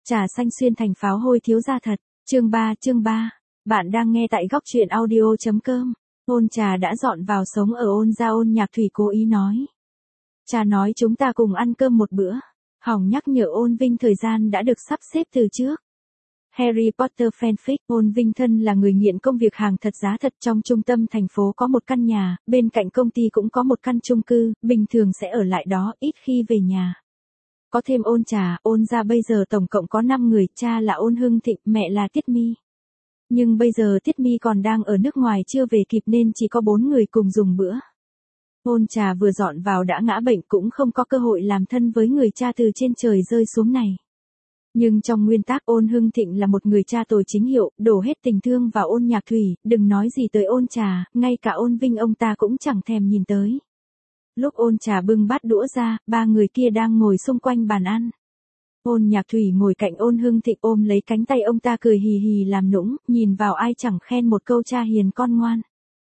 Trà xanh xuyên thành pháo hôi thiếu gia thật. Chương 3. Bạn đang nghe tại góc truyện audio.com. Ôn Trà đã dọn vào sống ở Ôn gia. Ôn Nhạc Thủy cố ý nói. Cha nói chúng ta cùng ăn cơm một bữa. Hỏng nhắc nhở Ôn Vinh thời gian đã được sắp xếp từ trước. Harry Potter fanfic. Ôn Vinh thân là người nghiện công việc hàng thật giá thật. Trong trung tâm thành phố có một căn nhà, bên cạnh công ty cũng có một căn chung cư, bình thường sẽ ở lại đó, ít khi về nhà. Có thêm Ôn Trà, Ôn gia bây giờ tổng cộng có 5 người, cha là Ôn Hưng Thịnh, mẹ là Tiết Mi. Nhưng bây giờ Tiết Mi còn đang ở nước ngoài chưa về kịp nên chỉ có 4 người cùng dùng bữa. Ôn Trà vừa dọn vào đã ngã bệnh, cũng không có cơ hội làm thân với người cha từ trên trời rơi xuống này. Nhưng trong nguyên tắc Ôn Hưng Thịnh là một người cha tồi chính hiệu, đổ hết tình thương vào Ôn Nhạc Thủy, đừng nói gì tới Ôn Trà, ngay cả Ôn Vinh ông ta cũng chẳng thèm nhìn tới. Lúc Ôn Trà bưng bát đũa ra, 3 người kia đang ngồi xung quanh bàn ăn. Ôn Nhạc Thủy ngồi cạnh Ôn Hưng Thịnh ôm lấy cánh tay ông ta cười hì hì làm nũng, nhìn vào ai chẳng khen một câu cha hiền con ngoan.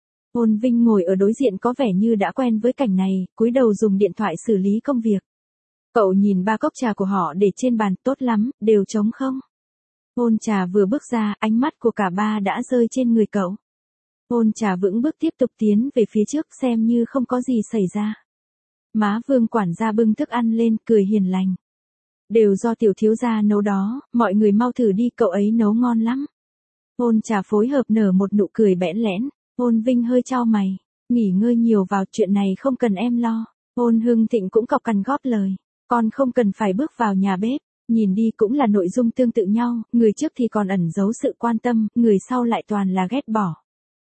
Ôn Vinh ngồi ở đối diện có vẻ như đã quen với cảnh này, cúi đầu dùng điện thoại xử lý công việc. Cậu nhìn 3 cốc trà của họ để trên bàn, tốt lắm, đều trống không. Ôn Trà vừa bước ra, ánh mắt của cả ba đã rơi trên người cậu. Ôn Trà vững bước tiếp tục tiến về phía trước xem như không có gì xảy ra. Má Vương quản gia bưng thức ăn lên, cười hiền lành. Đều do tiểu thiếu gia nấu đó, mọi người mau thử đi, cậu ấy nấu ngon lắm. Ôn Trà phối hợp nở một nụ cười bẽn lẽn. Ôn Vinh hơi chau mày. Nghỉ ngơi nhiều vào, chuyện này không cần em lo. Ôn Hưng Thịnh cũng cộc cằn góp lời. Con không cần phải bước vào nhà bếp. Nhìn đi cũng là nội dung tương tự nhau, người trước thì còn ẩn giấu sự quan tâm, người sau lại toàn là ghét bỏ.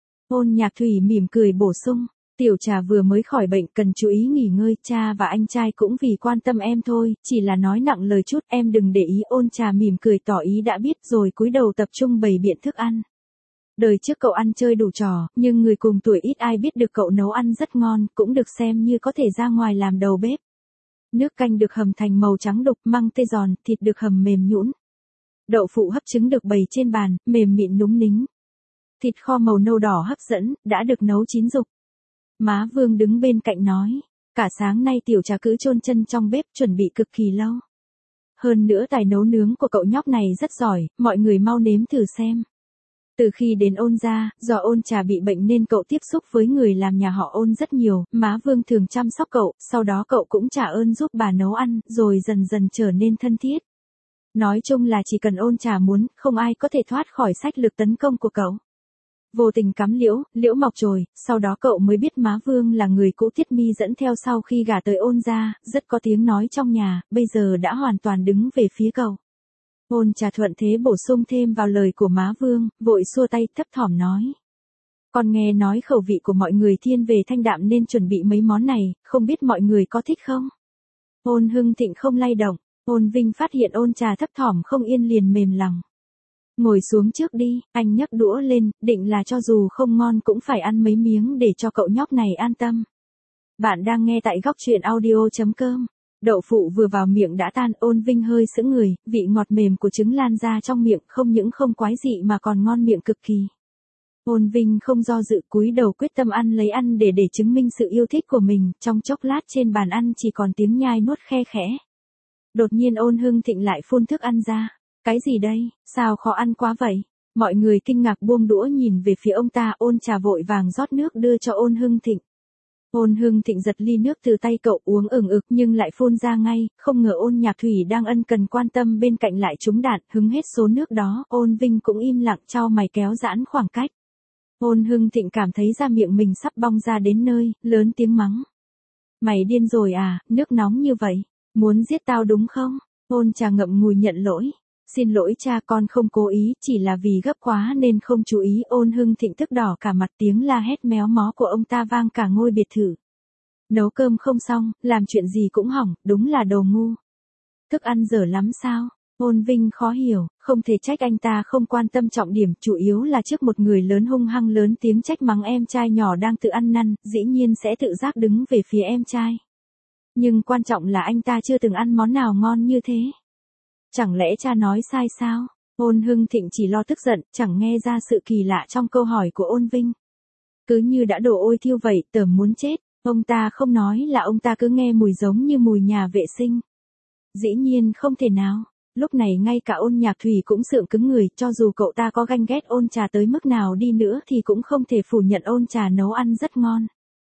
Ôn Nhạc Thủy mỉm cười bổ sung. Tiểu Trà vừa mới khỏi bệnh, cần chú ý nghỉ ngơi, cha và anh trai cũng vì quan tâm em thôi, chỉ là nói nặng lời chút, em đừng để ý. Ôn Trà mỉm cười tỏ ý đã biết rồi cúi đầu tập trung bày biện thức ăn. Đời trước cậu ăn chơi đủ trò, nhưng người cùng tuổi ít ai biết được cậu nấu ăn rất ngon, cũng được xem như có thể ra ngoài làm đầu bếp. Nước canh được hầm thành màu trắng đục, măng tây giòn, thịt được hầm mềm nhũn. Đậu phụ hấp trứng được bày trên bàn, mềm mịn núng nính. Thịt kho màu nâu đỏ hấp dẫn, đã được nấu chín rục. Má Vương đứng bên cạnh nói, cả sáng nay Tiểu Trà cứ chôn chân trong bếp chuẩn bị cực kỳ lâu. Hơn nữa tài nấu nướng của cậu nhóc này rất giỏi, mọi người mau nếm thử xem. Từ khi đến Ôn gia, do Ôn Trà bị bệnh nên cậu tiếp xúc với người làm nhà họ Ôn rất nhiều, má Vương thường chăm sóc cậu, sau đó cậu cũng trả ơn giúp bà nấu ăn, rồi dần dần trở nên thân thiết. Nói chung là chỉ cần Ôn Trà muốn, không ai có thể thoát khỏi sách lược tấn công của cậu. Vô tình cắm liễu mọc chồi, sau đó cậu mới biết má Vương là người cũ Tiết Mi dẫn theo sau khi gả tới Ôn gia, rất có tiếng nói trong nhà, bây giờ đã hoàn toàn đứng về phía cậu. Ôn Trà thuận thế bổ sung thêm vào lời của má Vương, vội xua tay thấp thỏm nói. Con nghe nói khẩu vị của mọi người thiên về thanh đạm nên chuẩn bị mấy món này, không biết mọi người có thích không? Ôn Hưng Thịnh không lay động, Ôn Vinh phát hiện Ôn Trà thấp thỏm không yên liền mềm lòng. Ngồi xuống trước đi, anh nhấc đũa lên, định là cho dù không ngon cũng phải ăn mấy miếng để cho cậu nhóc này an tâm. Bạn đang nghe tại góc truyện audio.com. Đậu phụ vừa vào miệng đã tan. Ôn Vinh hơi sững người, vị ngọt mềm của trứng lan ra trong miệng, không những không quái dị mà còn ngon miệng cực kỳ. Ôn Vinh không do dự cúi đầu quyết tâm ăn lấy ăn để chứng minh sự yêu thích của mình, trong chốc lát trên bàn ăn chỉ còn tiếng nhai nuốt khe khẽ. Đột nhiên Ôn Hưng Thịnh lại phun thức ăn ra. Cái gì đây, sao khó ăn quá vậy? Mọi người kinh ngạc buông đũa nhìn về phía ông ta. Ôn Trà vội vàng rót nước đưa cho Ôn Hưng Thịnh. Ôn Hưng Thịnh giật ly nước từ tay cậu uống ừng ực nhưng lại phun ra ngay, không ngờ Ôn Nhạc Thủy đang ân cần quan tâm bên cạnh lại trúng đạn, hứng hết số nước đó. Ôn Vinh cũng im lặng chau mày kéo giãn khoảng cách. Ôn Hưng Thịnh cảm thấy da miệng mình sắp bong ra đến nơi, lớn tiếng mắng. Mày điên rồi à, nước nóng như vậy, muốn giết tao đúng không? Ôn Trà ngậm ngùi nhận lỗi. Xin lỗi cha, con không cố ý, chỉ là vì gấp quá nên không chú ý. Ôn Hưng Thịnh tức đỏ cả mặt, tiếng la hét méo mó của ông ta vang cả ngôi biệt thự. Nấu cơm không xong, làm chuyện gì cũng hỏng, đúng là đồ ngu. Thức ăn dở lắm sao? Ôn Vinh khó hiểu, không thể trách anh ta không quan tâm trọng điểm, chủ yếu là trước một người lớn hung hăng lớn tiếng trách mắng em trai nhỏ đang tự ăn năn, dĩ nhiên sẽ tự giác đứng về phía em trai. Nhưng quan trọng là anh ta chưa từng ăn món nào ngon như thế. Chẳng lẽ cha nói sai sao? Ôn Hưng Thịnh chỉ lo tức giận, chẳng nghe ra sự kỳ lạ trong câu hỏi của Ôn Vinh. Cứ như đã đổ ôi thiêu vậy, tởm muốn chết. Ông ta không nói là ông ta cứ nghe mùi giống như mùi nhà vệ sinh. Dĩ nhiên không thể nào. Lúc này ngay cả Ôn Nhạc Thủy cũng sượng cứng người, cho dù cậu ta có ganh ghét Ôn Trà tới mức nào đi nữa thì cũng không thể phủ nhận Ôn Trà nấu ăn rất ngon.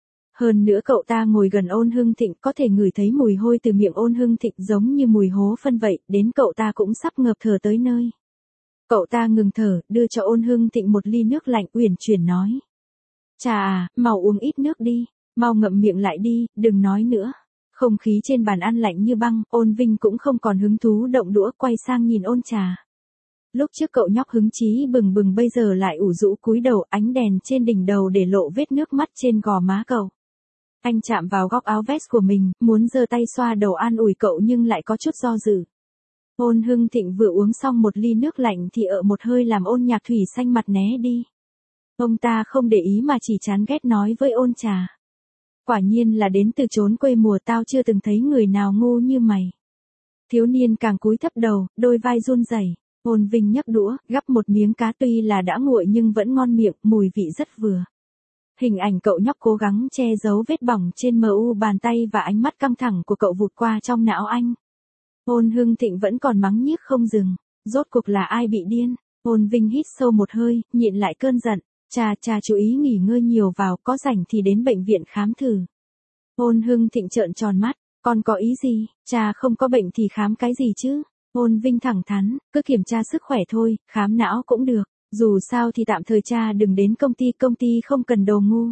Hơn nữa cậu ta ngồi gần Ôn Hưng Thịnh có thể ngửi thấy mùi hôi từ miệng Ôn Hưng Thịnh giống như mùi hố phân vậy, đến cậu ta cũng sắp ngợp thở tới nơi. Cậu ta ngừng thở, đưa cho Ôn Hưng Thịnh một ly nước lạnh uyển chuyển nói. Trà à, mau uống ít nước đi, mau ngậm miệng lại đi, đừng nói nữa. Không khí trên bàn ăn lạnh như băng, Ôn Vinh cũng không còn hứng thú động đũa quay sang nhìn Ôn Trà. Lúc trước cậu nhóc hứng chí bừng bừng bây giờ lại ủ rũ cúi đầu, ánh đèn trên đỉnh đầu để lộ vết nước mắt trên gò má cậu. Anh chạm vào góc áo vest của mình, muốn giơ tay xoa đầu an ủi cậu nhưng lại có chút do dự. Ôn Hưng Thịnh vừa uống xong một ly nước lạnh thì một hơi làm Ôn Nhạc Thủy xanh mặt né đi. Ông ta không để ý mà chỉ chán ghét nói với Ôn Trà. Quả nhiên là đến từ chốn quê mùa, tao chưa từng thấy người nào ngu như mày. Thiếu niên càng cúi thấp đầu, đôi vai run rẩy. Ôn Vinh nhấc đũa, gắp một miếng cá tuy là đã nguội nhưng vẫn ngon miệng, mùi vị rất vừa. Hình ảnh cậu nhóc cố gắng che giấu vết bỏng trên mu bàn tay và ánh mắt căng thẳng của cậu vụt qua trong não anh. Ôn Hưng Thịnh vẫn còn mắng nhiếc không dừng. Rốt cuộc là ai bị điên? Ôn Vinh hít sâu một hơi, nhịn lại cơn giận. Cha chú ý nghỉ ngơi nhiều vào, có rảnh thì đến bệnh viện khám thử. Ôn Hưng Thịnh trợn tròn mắt. Con có ý gì? Cha không có bệnh thì khám cái gì chứ? Ôn Vinh thẳng thắn, cứ kiểm tra sức khỏe thôi, khám não cũng được. Dù sao thì tạm thời cha đừng đến công ty không cần đồ ngu.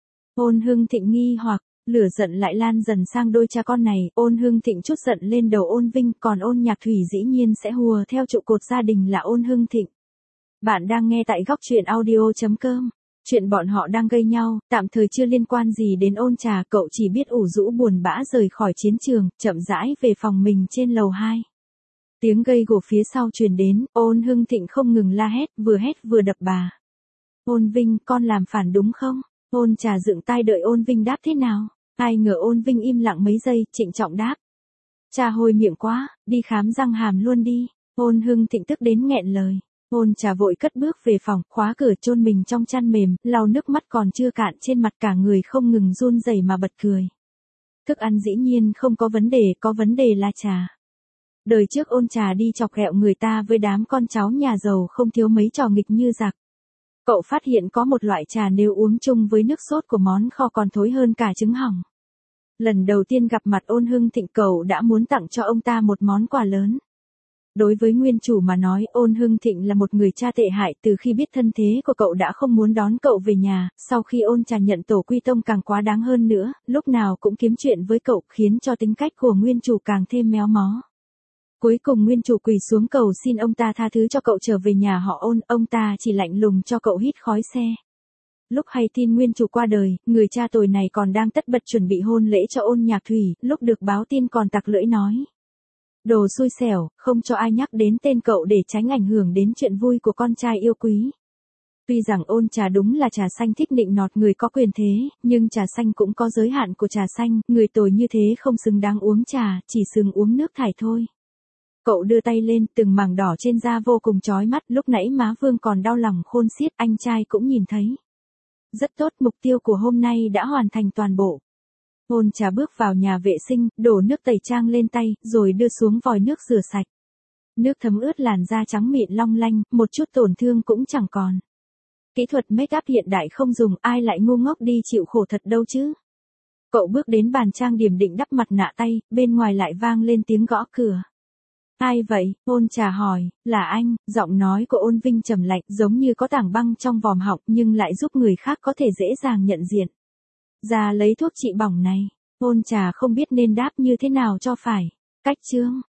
Ôn Hưng Thịnh nghi hoặc, lửa giận lại lan dần sang đôi cha con này. Ôn Hưng Thịnh trút giận lên đầu Ôn Vinh, còn Ôn Nhạc Thủy dĩ nhiên sẽ hùa theo trụ cột gia đình là Ôn Hưng Thịnh. Bạn đang nghe tại góc truyện audio.com. Chuyện bọn họ đang gây nhau, tạm thời chưa liên quan gì đến Ôn Trà, cậu chỉ biết ủ rũ buồn bã rời khỏi chiến trường, chậm rãi về phòng mình trên lầu 2. Tiếng gây gổ phía sau truyền đến, Ôn Hưng Thịnh không ngừng la hét vừa đập bà. Ôn Vinh, con làm phản đúng không? Ôn Trà dựng tai đợi Ôn Vinh đáp thế nào. Ai ngờ Ôn Vinh im lặng mấy giây, trịnh trọng đáp. Cha hôi miệng quá, đi khám răng hàm luôn đi. Ôn Hưng Thịnh tức đến nghẹn lời. Ôn Trà vội cất bước về phòng, khóa cửa chôn mình trong chăn mềm, lau nước mắt còn chưa cạn trên mặt, cả người không ngừng run rẩy mà bật cười. Thức ăn dĩ nhiên không có vấn đề là trà. Đời trước Ôn Trà đi chọc ghẹo người ta với đám con cháu nhà giàu không thiếu mấy trò nghịch như giặc. Cậu phát hiện có một loại trà nếu uống chung với nước sốt của món kho còn thối hơn cả trứng hỏng. Lần đầu tiên gặp mặt Ôn Hưng Thịnh, cậu đã muốn tặng cho ông ta một món quà lớn. Đối với nguyên chủ mà nói, Ôn Hưng Thịnh là một người cha tệ hại. Từ khi biết thân thế của cậu đã không muốn đón cậu về nhà, sau khi Ôn Trà nhận tổ quy tông càng quá đáng hơn nữa, lúc nào cũng kiếm chuyện với cậu, khiến cho tính cách của nguyên chủ càng thêm méo mó. Cuối cùng nguyên chủ quỳ xuống cầu xin ông ta tha thứ cho cậu trở về nhà họ Ôn, ông ta chỉ lạnh lùng cho cậu hít khói xe. Lúc hay tin nguyên chủ qua đời, người cha tồi này còn đang tất bật chuẩn bị hôn lễ cho Ôn Nhạc Thủy, lúc được báo tin còn tặc lưỡi nói. Đồ xui xẻo, không cho ai nhắc đến tên cậu để tránh ảnh hưởng đến chuyện vui của con trai yêu quý. Tuy rằng Ôn Trà đúng là trà xanh thích nịnh nọt người có quyền thế, nhưng trà xanh cũng có giới hạn của trà xanh, người tồi như thế không xứng đáng uống trà, chỉ xứng uống nước thải thôi. Cậu đưa tay lên, từng mảng đỏ trên da vô cùng chói mắt, lúc nãy má Vương còn đau lòng khôn xiết, anh trai cũng nhìn thấy. Rất tốt, mục tiêu của hôm nay đã hoàn thành toàn bộ. Ôn Trà bước vào nhà vệ sinh, đổ nước tẩy trang lên tay, rồi đưa xuống vòi nước rửa sạch. Nước thấm ướt làn da trắng mịn long lanh, một chút tổn thương cũng chẳng còn. Kỹ thuật make up hiện đại không dùng, ai lại ngu ngốc đi chịu khổ thật đâu chứ. Cậu bước đến bàn trang điểm định đắp mặt nạ tay, bên ngoài lại vang lên tiếng gõ cửa. Ai vậy? Ôn Trà hỏi. Là anh. Giọng nói của Ôn Vinh trầm lạnh, giống như có tảng băng trong vòm họng, nhưng lại giúp người khác có thể dễ dàng nhận diện. Ra lấy thuốc trị bỏng này. Ôn Trà không biết nên đáp như thế nào cho phải. Cách chương.